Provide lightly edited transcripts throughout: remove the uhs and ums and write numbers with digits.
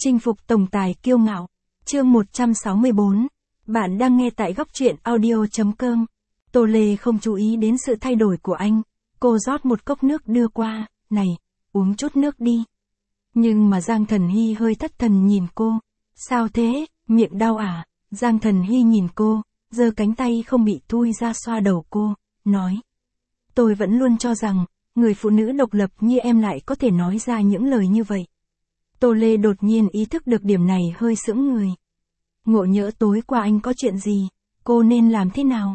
Chinh phục tổng tài kiêu ngạo. Chương 164. Bạn đang nghe tại góc truyện audio.com. Tô Lê không chú ý đến sự thay đổi của anh. Cô rót một cốc nước đưa qua. Này, uống chút nước đi. Nhưng mà Giang Thần Hy hơi thất thần nhìn cô. Sao thế, miệng đau à? Giang Thần Hy nhìn cô, giơ cánh tay không bị thui ra xoa đầu cô, nói. Tôi vẫn luôn cho rằng, người phụ nữ độc lập như em lại có thể nói ra những lời như vậy. Tô Lê đột nhiên ý thức được điểm này hơi sững người. Ngộ nhỡ tối qua anh có chuyện gì, cô nên làm thế nào?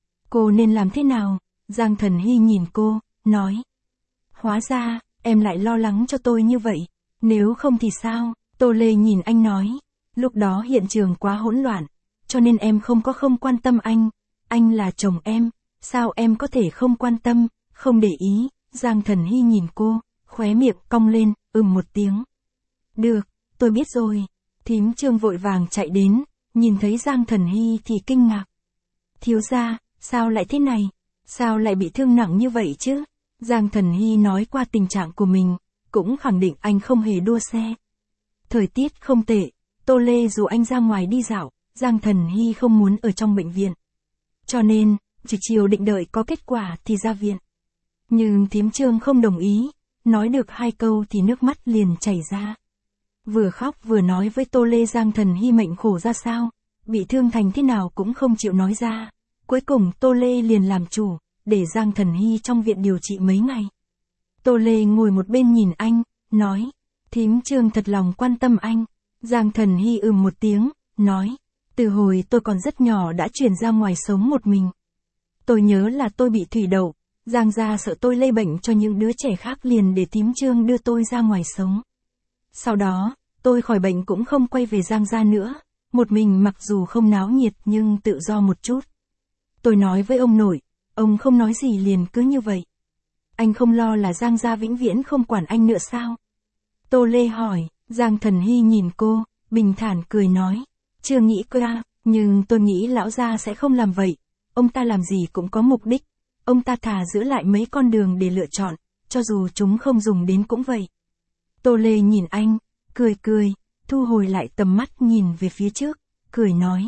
Cô nên làm thế nào? Giang Thần Hy nhìn cô, nói. Hóa ra, em lại lo lắng cho tôi như vậy, nếu không thì sao? Tô Lê nhìn anh nói. Lúc đó hiện trường quá hỗn loạn, cho nên em không quan tâm anh là chồng em, sao em có thể không quan tâm, không để ý? Giang Thần Hy nhìn cô, khóe miệng cong lên, một tiếng. Được, tôi biết rồi. Thím Trương vội vàng chạy đến, nhìn thấy Giang Thần Hy thì kinh ngạc. Thiếu gia, sao lại thế này? Sao lại bị thương nặng như vậy chứ? Giang Thần Hy nói qua tình trạng của mình, cũng khẳng định anh không hề đua xe. Thời tiết không tệ, Tô Lê dù anh ra ngoài đi dạo, Giang Thần Hy không muốn ở trong bệnh viện. Cho nên, chỉ chiều định đợi có kết quả thì ra viện. Nhưng thím Trương không đồng ý, nói được 2 câu thì nước mắt liền chảy ra. Vừa khóc vừa nói với Tô Lê Giang Thần Hy mệnh khổ ra sao, bị thương thành thế nào cũng không chịu nói ra. Cuối cùng Tô Lê liền làm chủ, để Giang Thần Hy trong viện điều trị mấy ngày. Tô Lê ngồi một bên nhìn anh, nói, thím Trương thật lòng quan tâm anh. Giang Thần Hy một tiếng, nói, từ hồi tôi còn rất nhỏ đã chuyển ra ngoài sống một mình. Tôi nhớ là tôi bị thủy đậu, Giang gia sợ tôi lây bệnh cho những đứa trẻ khác liền để thím Trương đưa tôi ra ngoài sống. Sau đó, tôi khỏi bệnh cũng không quay về Giang gia nữa, một mình mặc dù không náo nhiệt nhưng tự do một chút. Tôi nói với ông nội, ông không nói gì liền cứ như vậy. Anh không lo là Giang gia vĩnh viễn không quản anh nữa sao? Tô Lê hỏi. Giang Thần Hy nhìn cô, bình thản cười nói, chưa nghĩ qua, nhưng tôi nghĩ lão gia sẽ không làm vậy, ông ta làm gì cũng có mục đích, ông ta thà giữ lại mấy con đường để lựa chọn, cho dù chúng không dùng đến cũng vậy. Tô Lê nhìn anh, cười, thu hồi lại tầm mắt nhìn về phía trước, cười nói.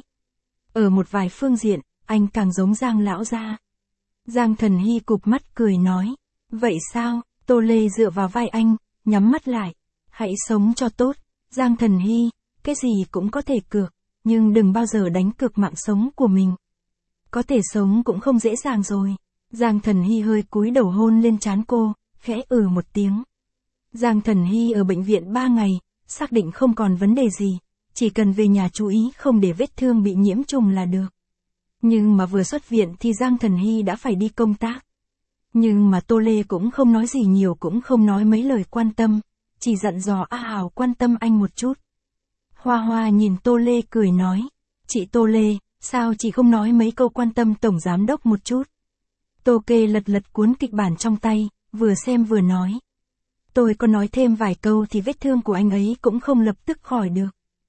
Ở một vài phương diện, anh càng giống Giang lão gia. Giang Thần Hy cụp mắt cười nói, vậy sao? Tô Lê dựa vào vai anh, nhắm mắt lại. Hãy sống cho tốt, Giang Thần Hy, cái gì cũng có thể cược, nhưng đừng bao giờ đánh cược mạng sống của mình. Có thể sống cũng không dễ dàng rồi. Giang Thần Hy hơi cúi đầu hôn lên trán cô, khẽ một tiếng. Giang Thần Hy ở bệnh viện 3 ngày, xác định không còn vấn đề gì, chỉ cần về nhà chú ý không để vết thương bị nhiễm trùng là được. Nhưng mà vừa xuất viện thì Giang Thần Hy đã phải đi công tác. Nhưng mà Tô Lê cũng không nói gì nhiều, cũng không nói mấy lời quan tâm. Chỉ dặn dò A Hào quan tâm anh một chút. Hoa Hoa nhìn Tô Lê cười nói, chị Tô Lê, sao chị không nói mấy câu quan tâm tổng giám đốc một chút? Tô Kê lật cuốn kịch bản trong tay, vừa xem vừa nói. Tôi có nói thêm vài câu thì vết thương của anh ấy cũng không lập tức khỏi được.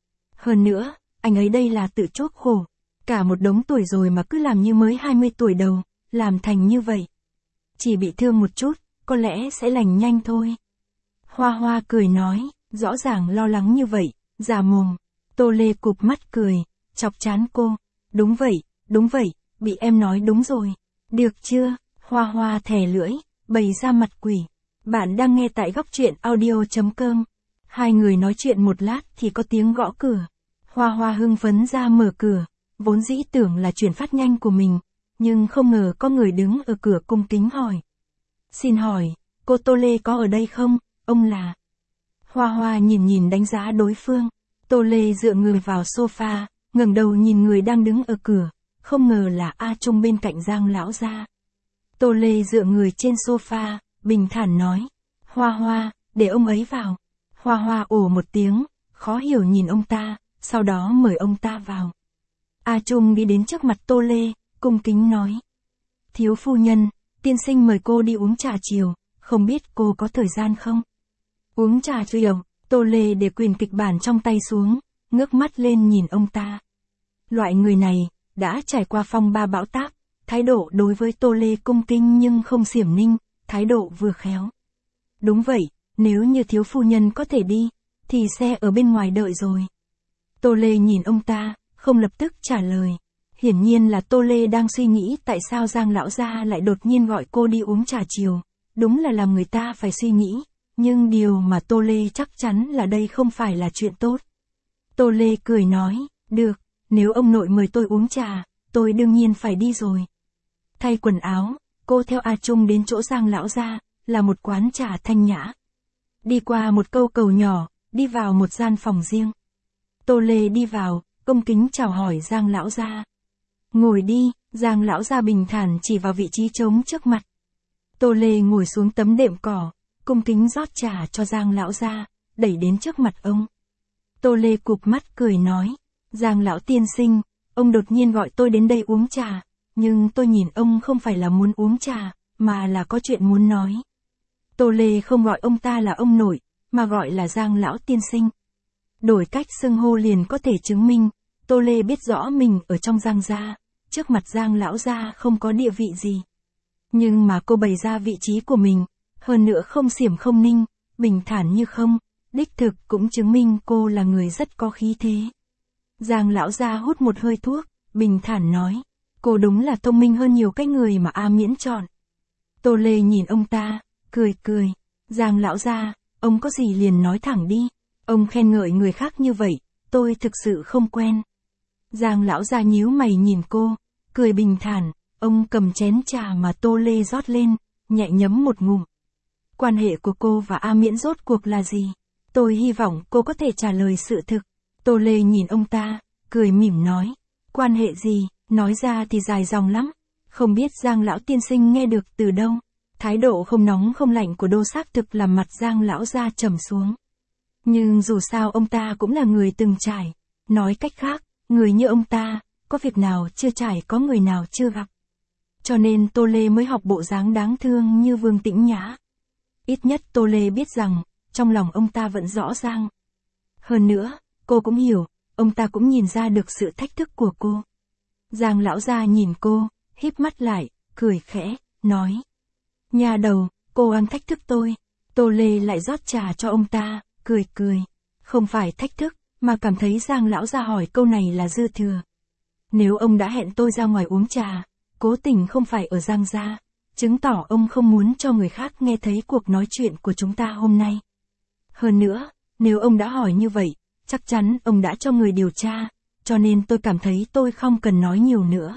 Hơn nữa, anh ấy đây là tự chuốc khổ. Cả một đống tuổi rồi mà cứ làm như mới 20 tuổi đầu, làm thành như vậy. Chỉ bị thương một chút, có lẽ sẽ lành nhanh thôi. Hoa Hoa cười nói, rõ ràng lo lắng như vậy, già mồm. Tô Lê cụp mắt cười, chọc chán cô. Đúng vậy, bị em nói đúng rồi. Được chưa? Hoa Hoa thè lưỡi, bày ra mặt quỷ. Bạn đang nghe tại góc truyện audio.com. Hai người nói chuyện một lát thì có tiếng gõ cửa. Hoa Hoa hưng phấn ra mở cửa, vốn dĩ tưởng là chuyển phát nhanh của mình, nhưng không ngờ có người đứng ở cửa cung kính hỏi. Xin hỏi, cô Tô Lê có ở đây không? Ông là... Hoa Hoa nhìn đánh giá đối phương. Tô Lê dựa người vào sofa, ngẩng đầu nhìn người đang đứng ở cửa, không ngờ là A Trung bên cạnh Giang lão gia. Tô Lê dựa người trên sofa, bình thản nói, Hoa Hoa, để ông ấy vào. Hoa Hoa ồ một tiếng, khó hiểu nhìn ông ta, sau đó mời ông ta vào. A Trung đi đến trước mặt Tô Lê, cung kính nói. Thiếu phu nhân, tiên sinh mời cô đi uống trà chiều, không biết cô có thời gian không? Uống trà chiều, Tô Lê để quyền kịch bản trong tay xuống, ngước mắt lên nhìn ông ta. Loại người này, đã trải qua phong ba bão táp, thái độ đối với Tô Lê cung kính nhưng không xiểm ninh, thái độ vừa khéo. Đúng vậy, nếu như thiếu phu nhân có thể đi, thì xe ở bên ngoài đợi rồi. Tô Lê nhìn ông ta, không lập tức trả lời. Hiển nhiên là Tô Lê đang suy nghĩ tại sao Giang lão gia lại đột nhiên gọi cô đi uống trà chiều. Đúng là làm người ta phải suy nghĩ, nhưng điều mà Tô Lê chắc chắn là đây không phải là chuyện tốt. Tô Lê cười nói, được, nếu ông nội mời tôi uống trà, tôi đương nhiên phải đi rồi. Thay quần áo, cô theo A Trung đến chỗ Giang lão gia, là một quán trà thanh nhã. Đi qua một câu cầu nhỏ, đi vào một gian phòng riêng. Tô Lê đi vào, cung kính chào hỏi Giang lão gia. Ngồi đi, Giang lão gia bình thản chỉ vào vị trí trống trước mặt. Tô Lê ngồi xuống tấm đệm cỏ, cung kính rót trà cho Giang lão gia, đẩy đến trước mặt ông. Tô Lê cụp mắt cười nói, Giang lão tiên sinh, ông đột nhiên gọi tôi đến đây uống trà, nhưng tôi nhìn ông không phải là muốn uống trà, mà là có chuyện muốn nói. Tô Lê không gọi ông ta là ông nội, mà gọi là Giang lão tiên sinh. Đổi cách xưng hô liền có thể chứng minh, Tô Lê biết rõ mình ở trong Giang gia, trước mặt Giang lão gia không có địa vị gì. Nhưng mà cô bày ra vị trí của mình, hơn nữa không xiểm không ninh, bình thản như không, đích thực cũng chứng minh cô là người rất có khí thế. Giang lão gia hút một hơi thuốc, bình thản nói, cô đúng là thông minh hơn nhiều cái người mà A Miễn chọn. Tô Lê nhìn ông ta, cười cười, Giang lão gia, ông có gì liền nói thẳng đi, ông khen ngợi người khác như vậy, tôi thực sự không quen. Giang lão gia nhíu mày nhìn cô, cười bình thản, ông cầm chén trà mà Tô Lê rót lên, nhẹ nhấm một ngụm. Quan hệ của cô và A Miễn rốt cuộc là gì? Tôi hy vọng cô có thể trả lời sự thực. Tô Lê nhìn ông ta, cười mỉm nói, quan hệ gì, nói ra thì dài dòng lắm, không biết Giang lão tiên sinh nghe được từ đâu. Thái độ không nóng không lạnh của Đô xác thực làm mặt Giang lão gia trầm xuống. Nhưng dù sao ông ta cũng là người từng trải, nói cách khác, người như ông ta, có việc nào chưa trải có người nào chưa gặp. Cho nên Tô Lê mới học bộ dáng đáng thương như Vương Tĩnh Nhã. Ít nhất Tô Lê biết rằng, trong lòng ông ta vẫn rõ ràng. Hơn nữa, cô cũng hiểu, ông ta cũng nhìn ra được sự thách thức của cô. Giang lão gia nhìn cô, híp mắt lại, cười khẽ, nói. Nhà đầu, cô ăn thách thức tôi. Tô Lê lại rót trà cho ông ta, cười cười. Không phải thách thức, mà cảm thấy Giang lão gia hỏi câu này là dư thừa. Nếu ông đã hẹn tôi ra ngoài uống trà, cố tình không phải ở Giang gia, chứng tỏ ông không muốn cho người khác nghe thấy cuộc nói chuyện của chúng ta hôm nay. Hơn nữa, nếu ông đã hỏi như vậy, chắc chắn ông đã cho người điều tra, cho nên tôi cảm thấy tôi không cần nói nhiều nữa.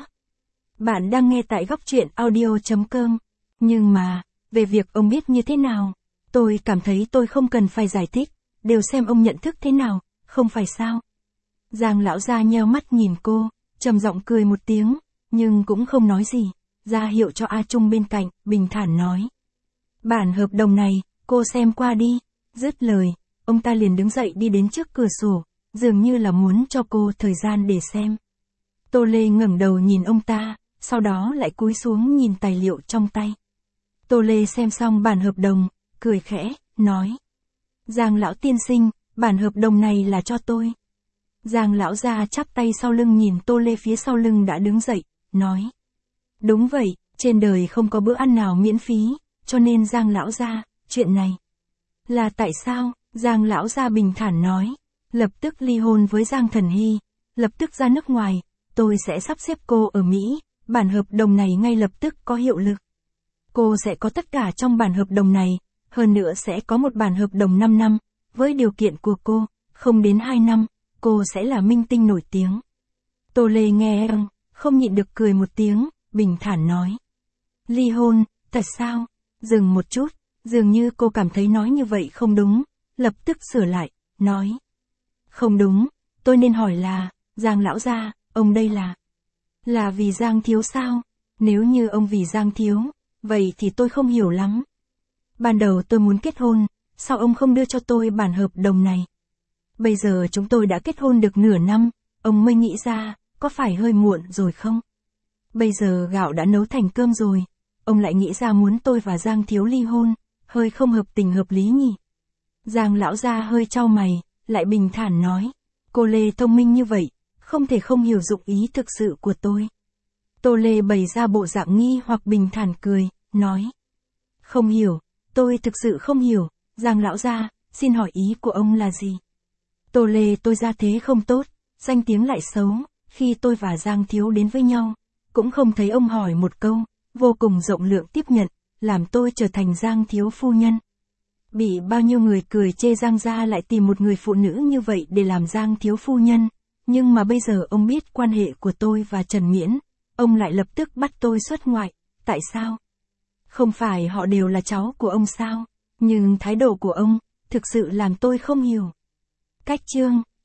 Bạn đang nghe tại góc truyện audio.com. Nhưng mà, về việc ông biết như thế nào, tôi cảm thấy tôi không cần phải giải thích, đều xem ông nhận thức thế nào, không phải sao? Giang lão gia nheo mắt nhìn cô, trầm giọng cười một tiếng, nhưng cũng không nói gì, ra hiệu cho A Trung bên cạnh, bình thản nói. Bản hợp đồng này, cô xem qua đi, dứt lời, ông ta liền đứng dậy đi đến trước cửa sổ, dường như là muốn cho cô thời gian để xem. Tô Lê ngẩng đầu nhìn ông ta, sau đó lại cúi xuống nhìn tài liệu trong tay. Tô Lê xem xong bản hợp đồng, cười khẽ, nói. Giang lão tiên sinh, bản hợp đồng này là cho tôi. Giang lão gia chắp tay sau lưng nhìn Tô Lê phía sau lưng đã đứng dậy, nói. Đúng vậy, trên đời không có bữa ăn nào miễn phí, cho nên Giang lão gia, chuyện này. Là tại sao? Giang lão gia bình thản nói. Lập tức ly hôn với Giang Thần Hy, lập tức ra nước ngoài, tôi sẽ sắp xếp cô ở Mỹ, bản hợp đồng này ngay lập tức có hiệu lực. Cô sẽ có tất cả trong bản hợp đồng này, hơn nữa sẽ có một bản hợp đồng 5 năm, với điều kiện của cô, không đến 2 năm, cô sẽ là minh tinh nổi tiếng. Tô Lê nghe không nhịn được cười một tiếng, bình thản nói. Ly hôn, thật sao? Dừng một chút, dường như cô cảm thấy nói như vậy không đúng, lập tức sửa lại, nói. Không đúng, tôi nên hỏi là, Giang lão gia, ông đây là vì Giang thiếu sao? Nếu như ông vì Giang thiếu, vậy thì tôi không hiểu lắm. Ban đầu tôi muốn kết hôn, sao ông không đưa cho tôi bản hợp đồng này? Bây giờ chúng tôi đã kết hôn được nửa năm, ông mới nghĩ ra, có phải hơi muộn rồi không? Bây giờ gạo đã nấu thành cơm rồi, ông lại nghĩ ra muốn tôi và Giang thiếu ly hôn, hơi không hợp tình hợp lý nhỉ? Giang lão gia hơi chau mày, lại bình thản nói. Cô Lê thông minh như vậy, không thể không hiểu dụng ý thực sự của tôi. Tô Lê bày ra bộ dạng nghi hoặc bình thản cười, nói. Không hiểu, tôi thực sự không hiểu, Giang lão gia, xin hỏi ý của ông là gì? Tô Lê, tôi gia thế không tốt, danh tiếng lại xấu, khi tôi và Giang Thiếu đến với nhau, cũng không thấy ông hỏi một câu, vô cùng rộng lượng tiếp nhận, làm tôi trở thành Giang Thiếu phu nhân. Bị bao nhiêu người cười chê Giang gia lại tìm một người phụ nữ như vậy để làm Giang Thiếu phu nhân, nhưng mà bây giờ ông biết quan hệ của tôi và Trần Miễn, ông lại lập tức bắt tôi xuất ngoại, tại sao? Không phải họ đều là cháu của ông sao? Nhưng thái độ của ông, thực sự làm tôi không hiểu. Cách chương